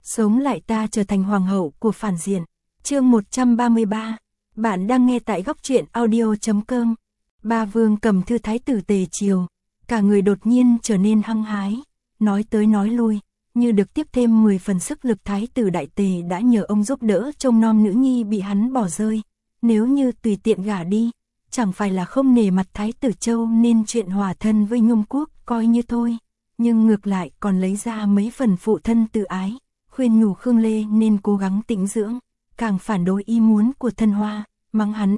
Sống lại ta trở thành hoàng hậu của phản diện. Chương 133. Bạn đang nghe tại góc truyện audio.com. Ba Vương cầm thư thái tử Tề Triều, cả người đột nhiên trở nên hăng hái, nói tới nói lui, như được tiếp thêm 10 phần sức lực. Thái tử Đại Tề đã nhờ ông giúp đỡ trông nom nữ nhi bị hắn bỏ rơi, nếu như tùy tiện gả đi, chẳng phải là không nể mặt Thái tử Châu, nên chuyện hòa thân với Nhung Quốc coi như thôi, nhưng ngược lại còn lấy ra mấy phần phụ thân tự ái, khuyên nhủ Khương Lê nên cố gắng tĩnh dưỡng, càng phản đối ý muốn của Thân Hoa, mắng hắn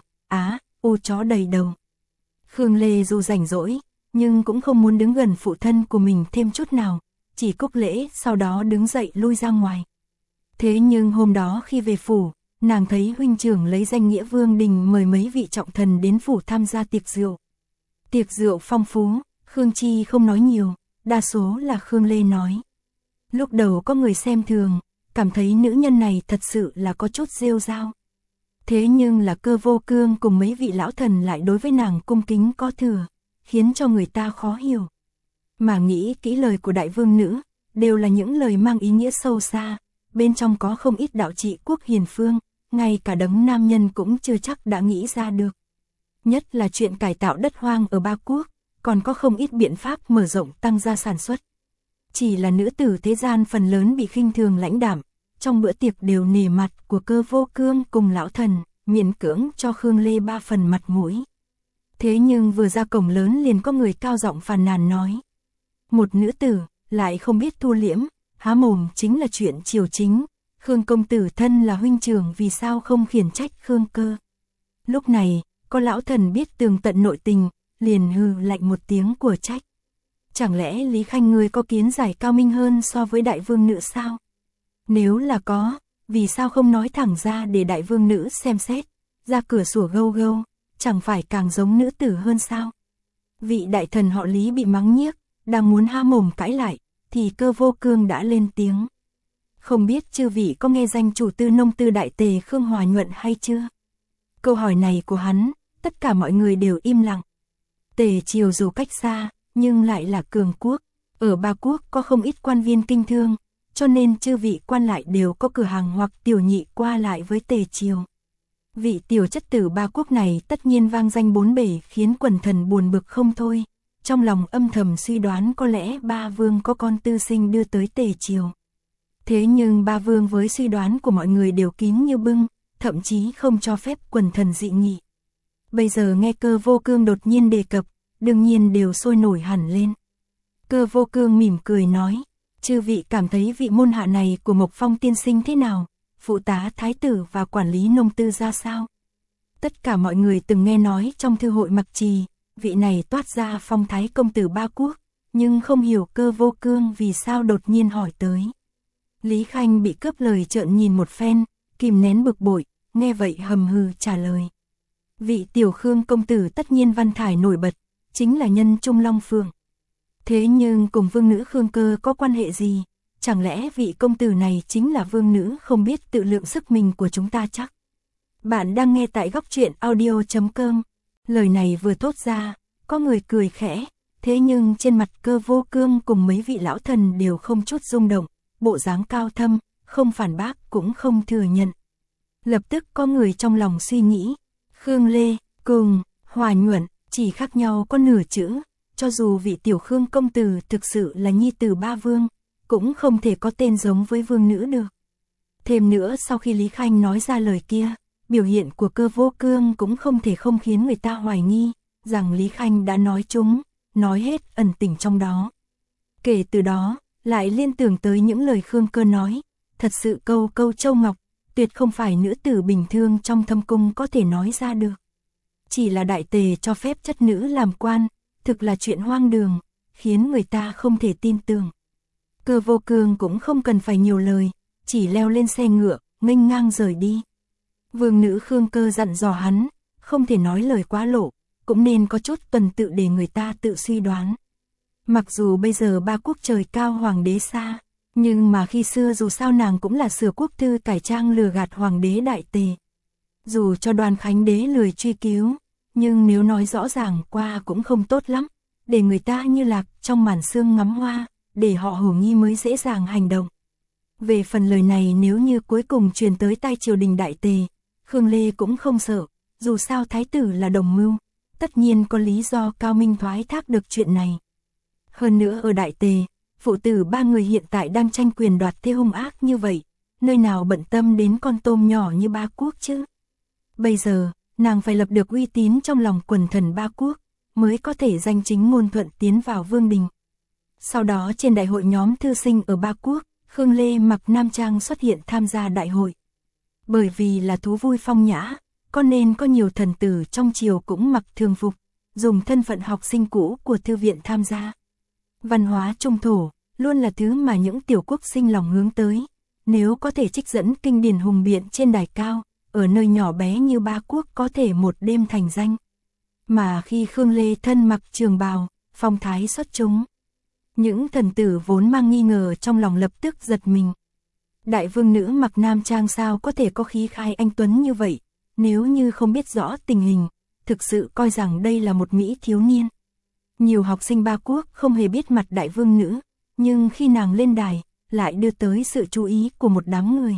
ô chó đầy đầu. Khương Lê dù rảnh rỗi, nhưng cũng không muốn đứng gần phụ thân của mình thêm chút nào, chỉ cúc lễ sau đó đứng dậy lui ra ngoài. Thế nhưng hôm đó khi về phủ, nàng thấy huynh trưởng lấy danh nghĩa Vương Đình mời mấy vị trọng thần đến phủ tham gia tiệc rượu. Tiệc rượu phong phú, Khương Chi không nói nhiều, đa số là Khương Lê nói. Lúc đầu có người xem thường, cảm thấy nữ nhân này thật sự là có chút rêu rao. Thế nhưng là Cơ Vô Cương cùng mấy vị lão thần lại đối với nàng cung kính có thừa, khiến cho người ta khó hiểu. Mà nghĩ kỹ lời của đại vương nữ, đều là những lời mang ý nghĩa sâu xa, bên trong có không ít đạo trị quốc hiền phương, ngay cả đấng nam nhân cũng chưa chắc đã nghĩ ra được. Nhất là chuyện cải tạo đất hoang ở Ba Quốc, còn có không ít biện pháp mở rộng tăng gia sản xuất. Chỉ là nữ tử thế gian phần lớn bị khinh thường lãnh đạm, trong bữa tiệc đều nể mặt của Cơ Vô Cương cùng lão thần, miễn cưỡng cho Khương Lê 3 phần mặt mũi. Thế nhưng vừa ra cổng lớn liền có người cao giọng phàn nàn nói. Một nữ tử, lại không biết thu liễm, há mồm chính là chuyện triều chính, Khương công tử thân là huynh trưởng vì sao không khiển trách Khương Cơ. Lúc này, có lão thần biết tường tận nội tình, liền hừ lạnh một tiếng của trách. Chẳng lẽ Lý Khanh ngươi có kiến giải cao minh hơn so với đại vương nữ sao? Nếu là có, vì sao không nói thẳng ra để đại vương nữ xem xét, ra cửa sủa gâu gâu, chẳng phải càng giống nữ tử hơn sao? Vị đại thần họ Lý bị mắng nhiếc, đang muốn há mồm cãi lại, thì Cơ Vô Cương đã lên tiếng. Không biết chư vị có nghe danh chủ tư nông tư đại tề Khương Hòa Nhuận hay chưa? Câu hỏi này của hắn, tất cả mọi người đều im lặng. Tề Triều dù cách xa, nhưng lại là cường quốc, ở Ba Quốc có không ít quan viên kinh thương, cho nên chư vị quan lại đều có cửa hàng hoặc tiểu nhị qua lại với Tề Triều. Vị tiểu chất tử Ba Quốc này tất nhiên vang danh bốn bể, khiến quần thần buồn bực không thôi, trong lòng âm thầm suy đoán có lẽ Ba Vương có con tư sinh đưa tới Tề Triều. Thế nhưng Ba Vương với suy đoán của mọi người đều kín như bưng, thậm chí không cho phép quần thần dị nghị. Bây giờ nghe Cơ Vô Cương đột nhiên đề cập, đương nhiên đều sôi nổi hẳn lên. Cơ Vô Cương mỉm cười nói, chư vị cảm thấy vị môn hạ này của Mộc Phong tiên sinh thế nào, phụ tá thái tử và quản lý nông tư ra sao? Tất cả mọi người từng nghe nói trong thư hội Mặc Trì, vị này toát ra phong thái công tử Ba Quốc, nhưng không hiểu Cơ Vô Cương vì sao đột nhiên hỏi tới. Lý Khanh bị cướp lời trợn nhìn một phen, kìm nén bực bội, nghe vậy hầm hừ trả lời. Vị tiểu Khương công tử tất nhiên văn thải nổi bật, chính là nhân Trung Long Phượng. Thế nhưng cùng vương nữ Khương Cơ có quan hệ gì? Chẳng lẽ vị công tử này chính là vương nữ không biết tự lượng sức mình của chúng ta chắc? Bạn đang nghe tại góc truyện audio.com. Lời này vừa thốt ra, có người cười khẽ, thế nhưng trên mặt Cơ Vô Cương cùng mấy vị lão thần đều không chút rung động, bộ dáng cao thâm, không phản bác cũng không thừa nhận. Lập tức có người trong lòng suy nghĩ, Khương Lê cùng Hòa Nhuận chỉ khác nhau có nửa chữ, cho dù vị tiểu Khương công tử thực sự là nhi tử Ba Vương, cũng không thể có tên giống với vương nữ được. Thêm nữa sau khi Lý Khanh nói ra lời kia, biểu hiện của Cơ Vô Cương cũng không thể không khiến người ta hoài nghi, rằng Lý Khanh đã nói chúng, nói hết ẩn tình trong đó. Kể từ đó, lại liên tưởng tới những lời Khương Cơ nói, thật sự câu câu châu ngọc, tuyệt không phải nữ tử bình thường trong thâm cung có thể nói ra được. Chỉ là đại tề cho phép chất nữ làm quan, thực là chuyện hoang đường, khiến người ta không thể tin tưởng. Cơ Vô Cương cũng không cần phải nhiều lời, chỉ leo lên xe ngựa, nghênh ngang rời đi. Vương nữ Khương Cơ dặn dò hắn, không thể nói lời quá lộ, cũng nên có chút tuần tự để người ta tự suy đoán. Mặc dù bây giờ Ba Quốc trời cao hoàng đế xa, nhưng mà khi xưa dù sao nàng cũng là sửa quốc thư cải trang lừa gạt hoàng đế đại tề. Dù cho Đoàn Khánh đế lười truy cứu, nhưng nếu nói rõ ràng qua cũng không tốt lắm, để người ta như lạc trong màn sương ngắm hoa, để họ hồ nghi mới dễ dàng hành động. Về phần lời này nếu như cuối cùng truyền tới tai triều đình đại tề, Khương Lê cũng không sợ, dù sao thái tử là đồng mưu, tất nhiên có lý do cao minh thoái thác được chuyện này. Hơn nữa ở đại tề, phụ tử ba người hiện tại đang tranh quyền đoạt thế hung ác như vậy, nơi nào bận tâm đến con tôm nhỏ như Ba Quốc chứ. Bây giờ, nàng phải lập được uy tín trong lòng quần thần Ba Quốc, mới có thể danh chính ngôn thuận tiến vào vương đình. Sau đó trên đại hội nhóm thư sinh ở Ba Quốc, Khương Lê mặc nam trang xuất hiện tham gia đại hội. Bởi vì là thú vui phong nhã, cho nên có nhiều thần tử trong triều cũng mặc thường phục, dùng thân phận học sinh cũ của thư viện tham gia. Văn hóa trung thổ, luôn là thứ mà những tiểu quốc sinh lòng hướng tới. Nếu có thể trích dẫn kinh điển hùng biện trên đài cao, ở nơi nhỏ bé như Ba Quốc có thể một đêm thành danh. Mà khi Khương Lê thân mặc trường bào, phong thái xuất chúng, những thần tử vốn mang nghi ngờ trong lòng lập tức giật mình. Đại vương nữ mặc nam trang sao có thể có khí khai anh tuấn như vậy, nếu như không biết rõ tình hình, thực sự coi rằng đây là một mỹ thiếu niên. Nhiều học sinh Ba Quốc không hề biết mặt đại vương nữ, nhưng khi nàng lên đài, lại đưa tới sự chú ý của một đám người.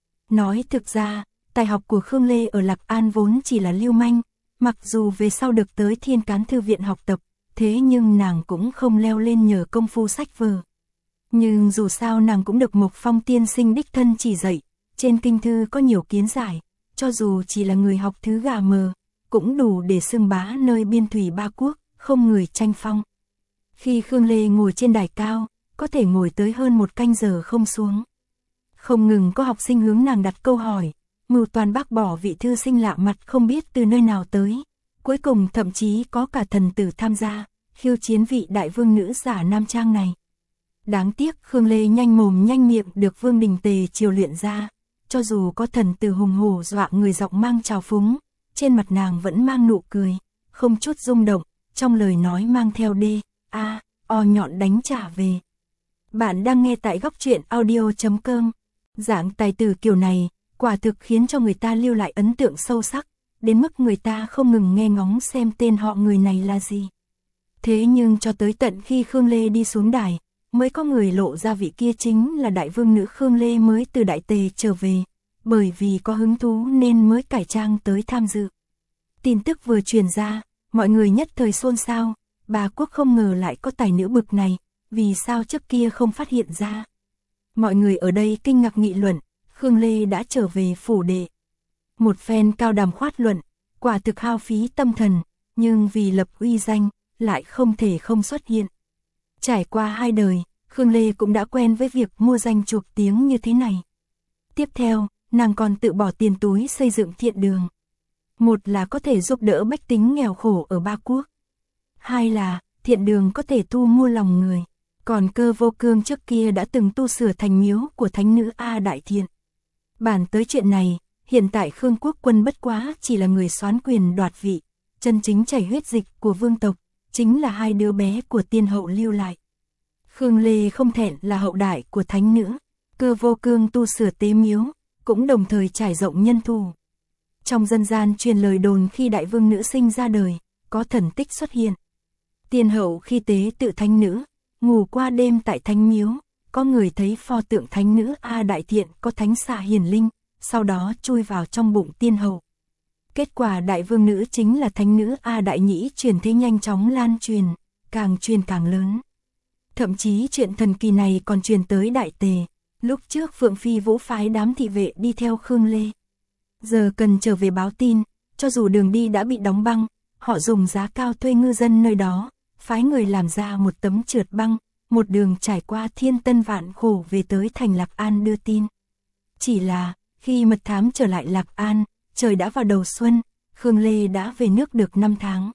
Nói thực ra, tài học của Khương Lê ở Lạc An vốn chỉ là lưu manh, mặc dù về sau được tới Thiên Cán Thư viện học tập, thế nhưng nàng cũng không leo lên nhờ công phu sách vở. Nhưng dù sao nàng cũng được Mộc Phong tiên sinh đích thân chỉ dạy, trên kinh thư có nhiều kiến giải, cho dù chỉ là người học thứ gà mờ, cũng đủ để xưng bá nơi biên thủy Ba Quốc, không người tranh phong. Khi Khương Lê ngồi trên đài cao, có thể ngồi tới hơn một canh giờ không xuống. Không ngừng có học sinh hướng nàng đặt câu hỏi, mưu toàn bác bỏ vị thư sinh lạ mặt không biết từ nơi nào tới. Cuối cùng thậm chí có cả thần tử tham gia, khiêu chiến vị đại vương nữ giả nam trang này. Đáng tiếc Khương Lê nhanh mồm nhanh miệng được vương đình tề triều luyện ra, cho dù có thần tử hùng hổ dọa người giọng mang trào phúng, trên mặt nàng vẫn mang nụ cười, không chút rung động, trong lời nói mang theo o nhọn đánh trả về. Bạn đang nghe tại góc truyện audio.com. Dạng tài tử kiểu này, quả thực khiến cho người ta lưu lại ấn tượng sâu sắc, đến mức người ta không ngừng nghe ngóng xem tên họ người này là gì. Thế nhưng cho tới tận khi Khương Lê đi xuống đài, mới có người lộ ra vị kia chính là đại vương nữ Khương Lê mới từ đại tề trở về, bởi vì có hứng thú nên mới cải trang tới tham dự. Tin tức vừa truyền ra, mọi người nhất thời xôn xao, Ba Quốc không ngờ lại có tài nữ bực này, vì sao trước kia không phát hiện ra. Mọi người ở đây kinh ngạc nghị luận, Khương Lê đã trở về phủ đệ. Một phen cao đàm khoát luận, quả thực hao phí tâm thần, nhưng vì lập uy danh, lại không thể không xuất hiện. Trải qua 2 đời, Khương Lê cũng đã quen với việc mua danh chuộc tiếng như thế này. Tiếp theo, nàng còn tự bỏ tiền túi xây dựng thiện đường. Một là có thể giúp đỡ bách tính nghèo khổ ở Ba Quốc. Hai là, thiện đường có thể thu mua lòng người. Còn Cơ Vô Cương trước kia đã từng tu sửa thành miếu của thánh nữ A Đại Thiện. Bàn tới chuyện này, hiện tại Khương Quốc Quân bất quá chỉ là người soán quyền đoạt vị, chân chính chảy huyết dịch của vương tộc, chính là 2 đứa bé của tiên hậu lưu lại. Khương Lê không thẹn là hậu đại của thánh nữ, Cơ Vô Cương tu sửa tế miếu, cũng đồng thời trải rộng nhân thù. Trong dân gian truyền lời đồn khi đại vương nữ sinh ra đời, có thần tích xuất hiện. Tiên hậu khi tế tự thánh nữ, ngủ qua đêm tại thánh miếu, có người thấy pho tượng thánh nữ A Đại Thiện có thánh xà hiển linh, sau đó chui vào trong bụng tiên hậu. Kết quả đại vương nữ chính là thánh nữ A Đại Nhĩ, truyền thế nhanh chóng lan truyền càng lớn. Thậm chí chuyện thần kỳ này còn truyền tới đại tề, lúc trước Phượng Phi Vũ phái đám thị vệ đi theo Khương Lê. Giờ cần trở về báo tin, cho dù đường đi đã bị đóng băng, họ dùng giá cao thuê ngư dân nơi đó, phái người làm ra một tấm trượt băng, một đường trải qua thiên tân vạn khổ về tới thành Lạc An đưa tin. Chỉ là, khi mật thám trở lại Lạc An, trời đã vào đầu xuân, Khương Lê đã về nước được 5 tháng.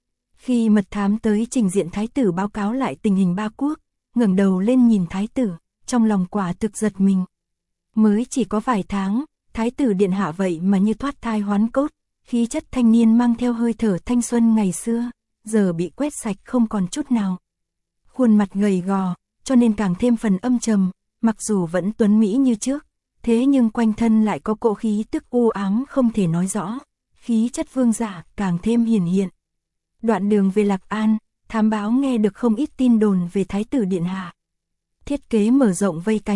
Khi mật thám tới trình diện thái tử báo cáo lại tình hình Ba Quốc, ngẩng đầu lên nhìn thái tử, trong lòng quả thực giật mình. Mới chỉ có vài tháng, thái tử điện hạ vậy mà như thoát thai hoán cốt, khí chất thanh niên mang theo hơi thở thanh xuân ngày xưa, giờ bị quét sạch không còn chút nào. Khuôn mặt gầy gò, cho nên càng thêm phần âm trầm, mặc dù vẫn tuấn mỹ như trước, thế nhưng quanh thân lại có cỗ khí tức u ám không thể nói rõ, khí chất vương giả càng thêm hiển hiện. Đoạn đường về Lạc An, thám báo nghe được không ít tin đồn về thái tử điện hạ. Thiết kế mở rộng vây cánh,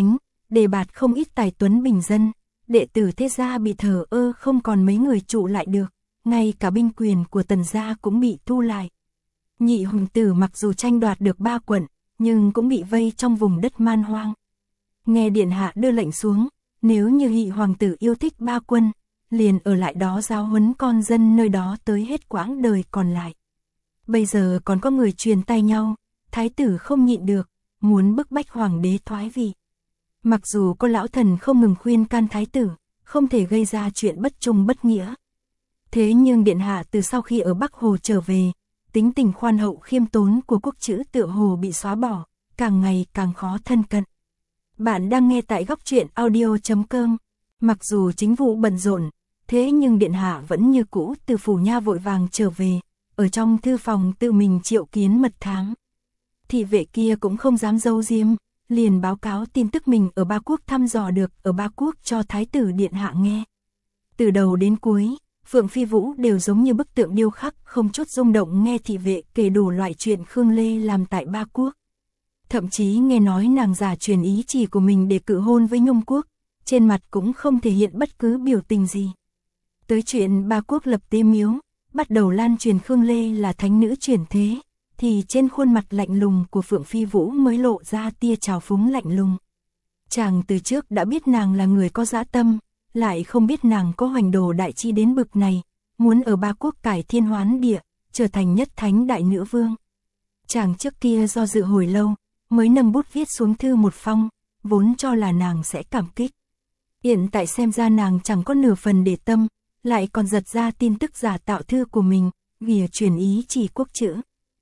đề bạt không ít tài tuấn bình dân, đệ tử thế gia bị thờ ơ không còn mấy người trụ lại được, ngay cả binh quyền của Tần gia cũng bị thu lại. Nhị hoàng tử mặc dù tranh đoạt được 3 quận, nhưng cũng bị vây trong vùng đất man hoang. Nghe điện hạ đưa lệnh xuống, nếu như nhị hoàng tử yêu thích 3 quân, liền ở lại đó giáo huấn con dân nơi đó tới hết quãng đời còn lại. Bây giờ còn có người truyền tay nhau, thái tử không nhịn được, muốn bức bách hoàng đế thoái vị. Mặc dù có lão thần không ngừng khuyên can thái tử, không thể gây ra chuyện bất trung bất nghĩa. Thế nhưng điện hạ từ sau khi ở Bắc Hồ trở về, tính tình khoan hậu khiêm tốn của quốc chữ tựa hồ bị xóa bỏ, càng ngày càng khó thân cận. Bạn đang nghe tại góc truyện audio.com. Mặc dù chính vụ bận rộn, thế nhưng điện hạ vẫn như cũ từ phủ nha vội vàng trở về, ở trong thư phòng tự mình triệu kiến mật thám. Thị vệ kia cũng không dám giấu giếm, liền báo cáo tin tức mình ở Ba Quốc thăm dò được ở Ba Quốc cho thái tử điện hạ nghe. Từ đầu đến cuối, Phượng Phi Vũ đều giống như bức tượng điêu khắc, không chút rung động nghe thị vệ kể đủ loại chuyện Khương Lê làm tại Ba Quốc. Thậm chí nghe nói nàng giả truyền ý chỉ của mình để cự hôn với Nhung Quốc, trên mặt cũng không thể hiện bất cứ biểu tình gì. Tới chuyện Ba Quốc lập tế miếu, bắt đầu lan truyền Khương Lê là thánh nữ chuyển thế, thì trên khuôn mặt lạnh lùng của Phượng Phi Vũ mới lộ ra tia trào phúng lạnh lùng. Chàng từ trước đã biết nàng là người có dã tâm, lại không biết nàng có hoành đồ đại chi đến bực này, muốn ở Ba Quốc cải thiên hoán địa, trở thành nhất thánh đại nữ vương. Chàng trước kia do dự hồi lâu, mới nâng bút viết xuống thư một phong, vốn cho là nàng sẽ cảm kích. Hiện tại xem ra nàng chẳng có nửa phần để tâm, lại còn giật ra tin tức giả tạo thư của mình, vì truyền ý chỉ quốc chữ.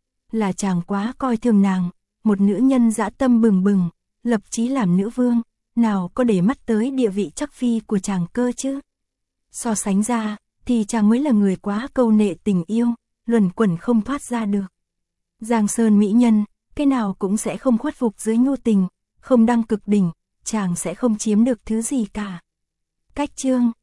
Là chàng quá coi thường nàng, một nữ nhân dã tâm bừng bừng, lập chí làm nữ vương, nào có để mắt tới địa vị chắc phi của chàng cơ chứ. So sánh ra, thì chàng mới là người quá câu nệ tình yêu, luẩn quẩn không thoát ra được. Giang sơn mỹ nhân, cái nào cũng sẽ không khuất phục dưới nhu tình, không đăng cực đỉnh, chàng sẽ không chiếm được thứ gì cả. Cách chương